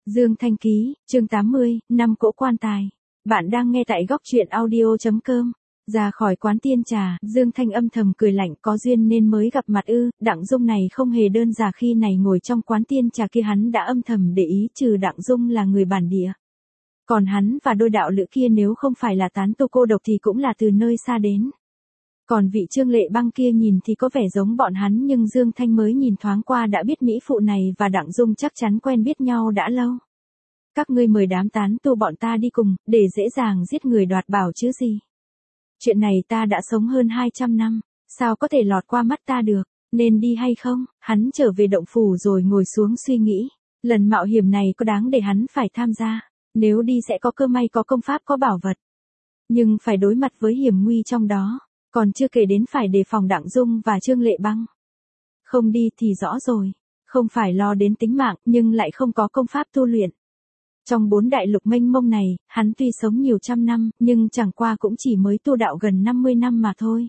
Dương Thanh Ký, chương 80, năm cỗ quan tài. Bạn đang nghe tại góc truyện audio.com. Ra khỏi quán tiên trà, Dương Thanh âm thầm cười lạnh, có duyên nên mới gặp mặt ư. Đặng Dung này không hề đơn giản, khi này ngồi trong quán tiên trà kia hắn đã âm thầm để ý, trừ Đặng Dung là người bản địa. Còn hắn và đôi đạo lữ kia nếu không phải là tán tu cô độc thì cũng là từ nơi xa đến. Còn vị Trương Lệ Băng kia nhìn thì có vẻ giống bọn hắn, nhưng Dương Thanh mới nhìn thoáng qua đã biết mỹ phụ này và Đặng Dung chắc chắn quen biết nhau đã lâu. Các ngươi mời đám tán tu bọn ta đi cùng, để dễ dàng giết người đoạt bảo chứ gì. Chuyện này ta đã sống hơn 200 năm, sao có thể lọt qua mắt ta được, nên đi hay không? Hắn trở về động phủ rồi ngồi xuống suy nghĩ, lần mạo hiểm này có đáng để hắn phải tham gia, nếu đi sẽ có cơ may, có công pháp, có bảo vật. Nhưng phải đối mặt với hiểm nguy trong đó. Còn chưa kể đến phải đề phòng Đặng Dung và Trương Lệ Băng. Không đi thì rõ rồi, không phải lo đến tính mạng nhưng lại không có công pháp tu luyện. Trong 4 đại lục mênh mông này, hắn tuy sống nhiều trăm năm nhưng chẳng qua cũng chỉ mới tu đạo gần 50 năm mà thôi.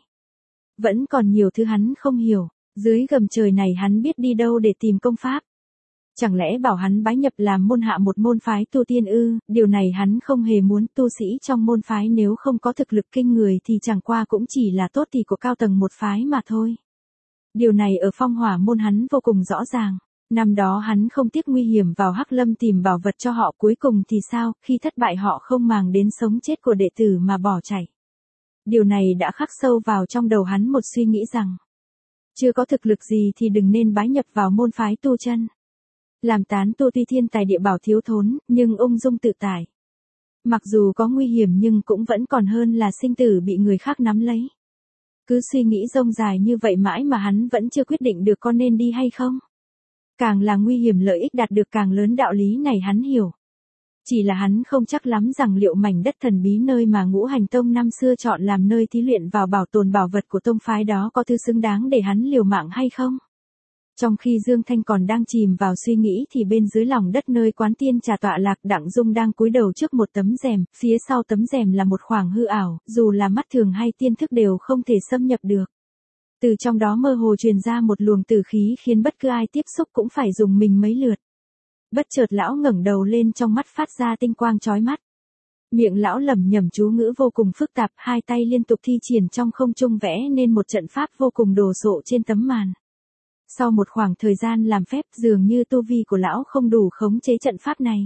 Vẫn còn nhiều thứ hắn không hiểu, dưới gầm trời này hắn biết đi đâu để tìm công pháp. Chẳng lẽ bảo hắn bái nhập làm môn hạ một môn phái tu tiên ư? Điều này hắn không hề muốn. Tu sĩ trong môn phái nếu không có thực lực kinh người thì chẳng qua cũng chỉ là tốt thì của cao tầng một phái mà thôi. Điều này ở Phong Hỏa môn hắn vô cùng rõ ràng. Năm đó hắn không tiếc nguy hiểm vào Hắc Lâm tìm bảo vật cho họ, cuối cùng thì sao, khi thất bại họ không màng đến sống chết của đệ tử mà bỏ chạy. Điều này đã khắc sâu vào trong đầu hắn một suy nghĩ rằng, chưa có thực lực gì thì đừng nên bái nhập vào môn phái tu chân. Làm tán tu tuy thiên tài địa bảo thiếu thốn, nhưng ung dung tự tại. Mặc dù có nguy hiểm nhưng cũng vẫn còn hơn là sinh tử bị người khác nắm lấy. Cứ suy nghĩ rông dài như vậy mãi mà hắn vẫn chưa quyết định được có nên đi hay không. Càng là nguy hiểm lợi ích đạt được càng lớn, đạo lý này hắn hiểu. Chỉ là hắn không chắc lắm rằng liệu mảnh đất thần bí nơi mà Ngũ Hành Tông năm xưa chọn làm nơi thí luyện vào bảo tồn bảo vật của tông phái đó có thứ xứng đáng để hắn liều mạng hay không. Trong khi Dương Thanh còn đang chìm vào suy nghĩ thì bên dưới lòng đất nơi quán tiên trà tọa lạc, Đặng Dung đang cúi đầu trước một tấm rèm, phía sau tấm rèm là một khoảng hư ảo, dù là mắt thường hay tiên thức đều không thể xâm nhập được. Từ trong đó mơ hồ truyền ra một luồng tử khí khiến bất cứ ai tiếp xúc cũng phải dùng mình mấy lượt. Bất chợt lão ngẩng đầu lên, trong mắt phát ra tinh quang chói mắt. Miệng lão lẩm nhẩm chú ngữ vô cùng phức tạp, hai tay liên tục thi triển trong không trung vẽ nên một trận pháp vô cùng đồ sộ trên tấm màn. Sau một khoảng thời gian làm phép, dường như tu vi của lão không đủ khống chế trận pháp này.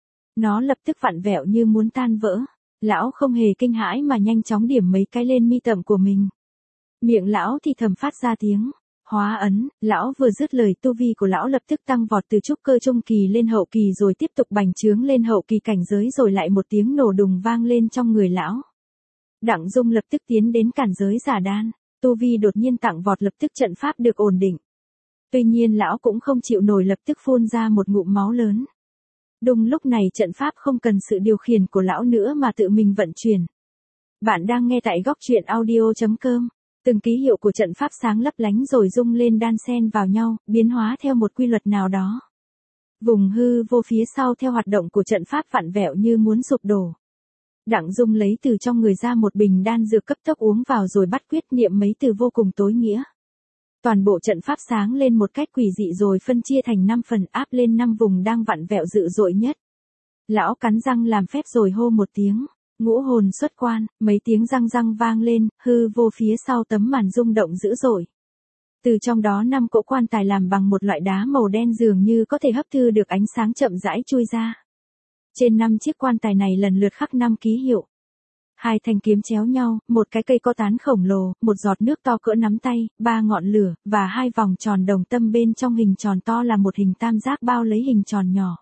Nó lập tức vặn vẹo như muốn tan vỡ. Lão không hề kinh hãi mà nhanh chóng điểm mấy cái lên mi tâm của mình. Miệng lão thì thầm phát ra tiếng hóa ấn. Lão vừa dứt lời, tu vi của lão lập tức tăng vọt từ trúc cơ trung kỳ lên hậu kỳ, rồi tiếp tục bành trướng lên hậu kỳ cảnh giới, rồi lại một tiếng nổ đùng vang lên trong người lão. Đặng Dung lập tức tiến đến cản giới giả đan. Tu vi đột nhiên tăng vọt, lập tức trận pháp được ổn định. Tuy nhiên lão cũng không chịu nổi, lập tức phun ra một ngụm máu lớn. Đúng lúc này trận pháp không cần sự điều khiển của lão nữa mà tự mình vận chuyển. Bạn đang nghe tại góc truyện audio.com. Từng ký hiệu của trận pháp sáng lấp lánh rồi rung lên đan xen vào nhau, biến hóa theo một quy luật nào đó. Vùng hư vô phía sau theo hoạt động của trận pháp vặn vẹo như muốn sụp đổ. Đặng Dung lấy từ trong người ra một bình đan dược, cấp tốc uống vào rồi bắt quyết niệm mấy từ vô cùng tối nghĩa. Toàn bộ trận pháp sáng lên một cách quỷ dị rồi phân chia thành 5 phần, áp lên 5 vùng đang vặn vẹo dữ dội nhất. Lão cắn răng làm phép rồi hô một tiếng, ngũ hồn xuất quan, mấy tiếng răng răng vang lên, hư vô phía sau tấm màn rung động dữ dội. Từ trong đó 5 cỗ quan tài làm bằng một loại đá màu đen dường như có thể hấp thu được ánh sáng chậm rãi chui ra. Trên 5 chiếc quan tài này lần lượt khắc 5 ký hiệu. 2 thanh kiếm chéo nhau, một cái cây có tán khổng lồ, một giọt nước to cỡ nắm tay, 3 ngọn lửa, và 2 vòng tròn đồng tâm bên trong hình tròn to là một hình tam giác bao lấy hình tròn nhỏ.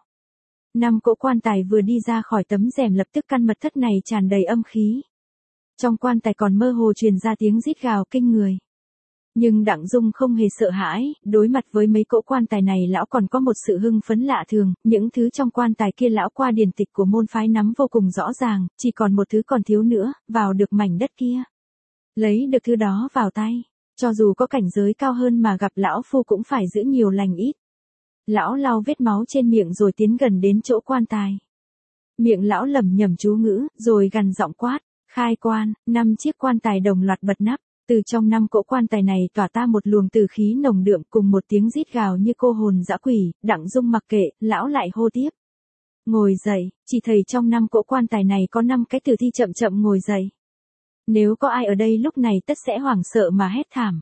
5 cỗ quan tài vừa đi ra khỏi tấm rèm, lập tức căn mật thất này tràn đầy âm khí. Trong quan tài còn mơ hồ truyền ra tiếng rít gào kinh người. Nhưng Đặng Dung không hề sợ hãi, đối mặt với mấy cỗ quan tài này lão còn có một sự hưng phấn lạ thường, những thứ trong quan tài kia lão qua điển tịch của môn phái nắm vô cùng rõ ràng, chỉ còn một thứ còn thiếu nữa, vào được mảnh đất kia. Lấy được thứ đó vào tay, cho dù có cảnh giới cao hơn mà gặp lão phu cũng phải giữ nhiều lành ít. Lão lau vết máu trên miệng rồi tiến gần đến chỗ quan tài. Miệng lão lẩm nhẩm chú ngữ, rồi gằn giọng quát, khai quan. 5 chiếc quan tài đồng loạt bật nắp. Từ trong 5 cỗ quan tài này tỏa ta một luồng tử khí nồng đượm cùng một tiếng rít gào như cô hồn dã quỷ. Đặng Dung mặc kệ, lão lại hô tiếp. Ngồi dậy, chỉ thấy trong 5 cỗ quan tài này có 5 cái tử thi chậm chậm ngồi dậy. Nếu có ai ở đây lúc này tất sẽ hoảng sợ mà hét thảm.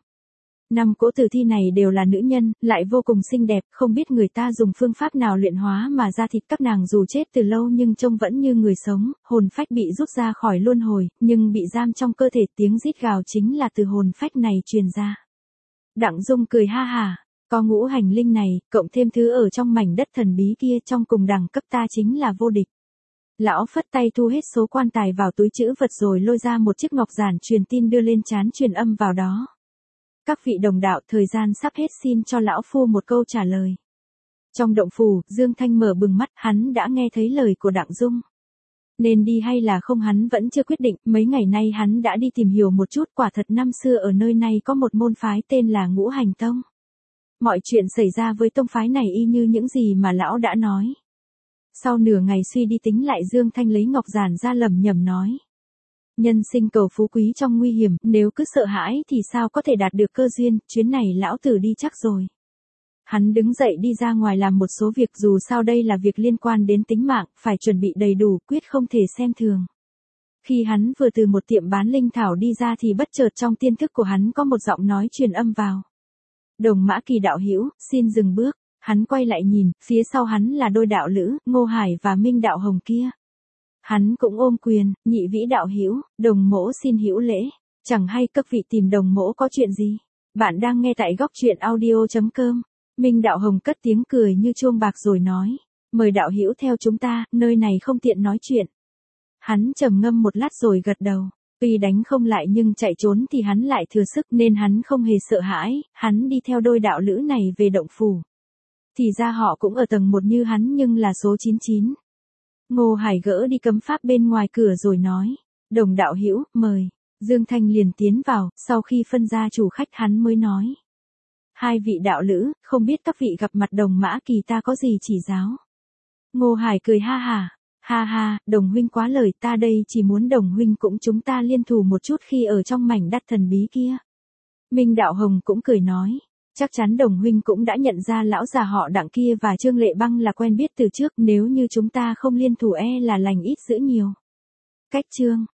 5 cỗ tử thi này đều là nữ nhân, lại vô cùng xinh đẹp, không biết người ta dùng phương pháp nào luyện hóa mà ra thịt các nàng dù chết từ lâu nhưng trông vẫn như người sống, hồn phách bị rút ra khỏi luân hồi, nhưng bị giam trong cơ thể, tiếng rít gào chính là từ hồn phách này truyền ra. Đặng Dung cười ha hả, có ngũ hành linh này, cộng thêm thứ ở trong mảnh đất thần bí kia trong cùng đẳng cấp ta chính là vô địch. Lão phất tay thu hết số quan tài vào túi trữ vật rồi lôi ra một chiếc ngọc giản truyền tin đưa lên trán truyền âm vào đó. Các vị đồng đạo, thời gian sắp hết, xin cho lão phu một câu trả lời. Trong động phủ, Dương Thanh mở bừng mắt, hắn đã nghe thấy lời của Đặng Dung. Nên đi hay là không hắn vẫn chưa quyết định, mấy ngày nay hắn đã đi tìm hiểu một chút, quả thật năm xưa ở nơi này có một môn phái tên là Ngũ Hành Tông. Mọi chuyện xảy ra với tông phái này y như những gì mà lão đã nói. Sau nửa ngày suy đi tính lại, Dương Thanh lấy ngọc giản ra lẩm nhẩm nói. Nhân sinh cầu phú quý trong nguy hiểm, nếu cứ sợ hãi thì sao có thể đạt được cơ duyên, chuyến này lão tử đi chắc rồi. Hắn đứng dậy đi ra ngoài làm một số việc, dù sao đây là việc liên quan đến tính mạng, phải chuẩn bị đầy đủ, quyết không thể xem thường. Khi hắn vừa từ một tiệm bán linh thảo đi ra thì bất chợt trong tiên thức của hắn có một giọng nói truyền âm vào. Đồng Mã Kỳ đạo hữu, xin dừng bước. Hắn quay lại nhìn, phía sau hắn là đôi đạo lữ, Ngô Hải và Minh đạo hồng kia. Hắn cũng ôm quyền, nhị vĩ đạo hữu, đồng mỗ xin hữu lễ. Chẳng hay các vị tìm đồng mỗ có chuyện gì? Bạn đang nghe tại góc truyện audio.com. Minh đạo hồng cất tiếng cười như chuông bạc rồi nói. Mời đạo hữu theo chúng ta, nơi này không tiện nói chuyện. Hắn trầm ngâm một lát rồi gật đầu. Tuy đánh không lại nhưng chạy trốn thì hắn lại thừa sức nên hắn không hề sợ hãi, hắn đi theo đôi đạo lữ này về động phủ. Thì ra họ cũng ở tầng 1 như hắn nhưng là số 99. Ngô Hải gỡ đi cấm pháp bên ngoài cửa rồi nói. Đồng đạo hữu, mời. Dương Thanh liền tiến vào, sau khi phân ra chủ khách hắn mới nói. Hai vị đạo lữ, không biết các vị gặp mặt Đồng Mã Kỳ ta có gì chỉ giáo. Ngô Hải cười ha hả. Ha ha, Đồng huynh quá lời, ta đây chỉ muốn Đồng huynh cũng chúng ta liên thủ một chút khi ở trong mảnh đất thần bí kia. Minh đạo hồng cũng cười nói. Chắc chắn Đồng huynh cũng đã nhận ra lão già họ Đặng kia và Trương Lệ Băng là quen biết từ trước, nếu như chúng ta không liên thủ e là lành ít dữ nhiều. Cách chương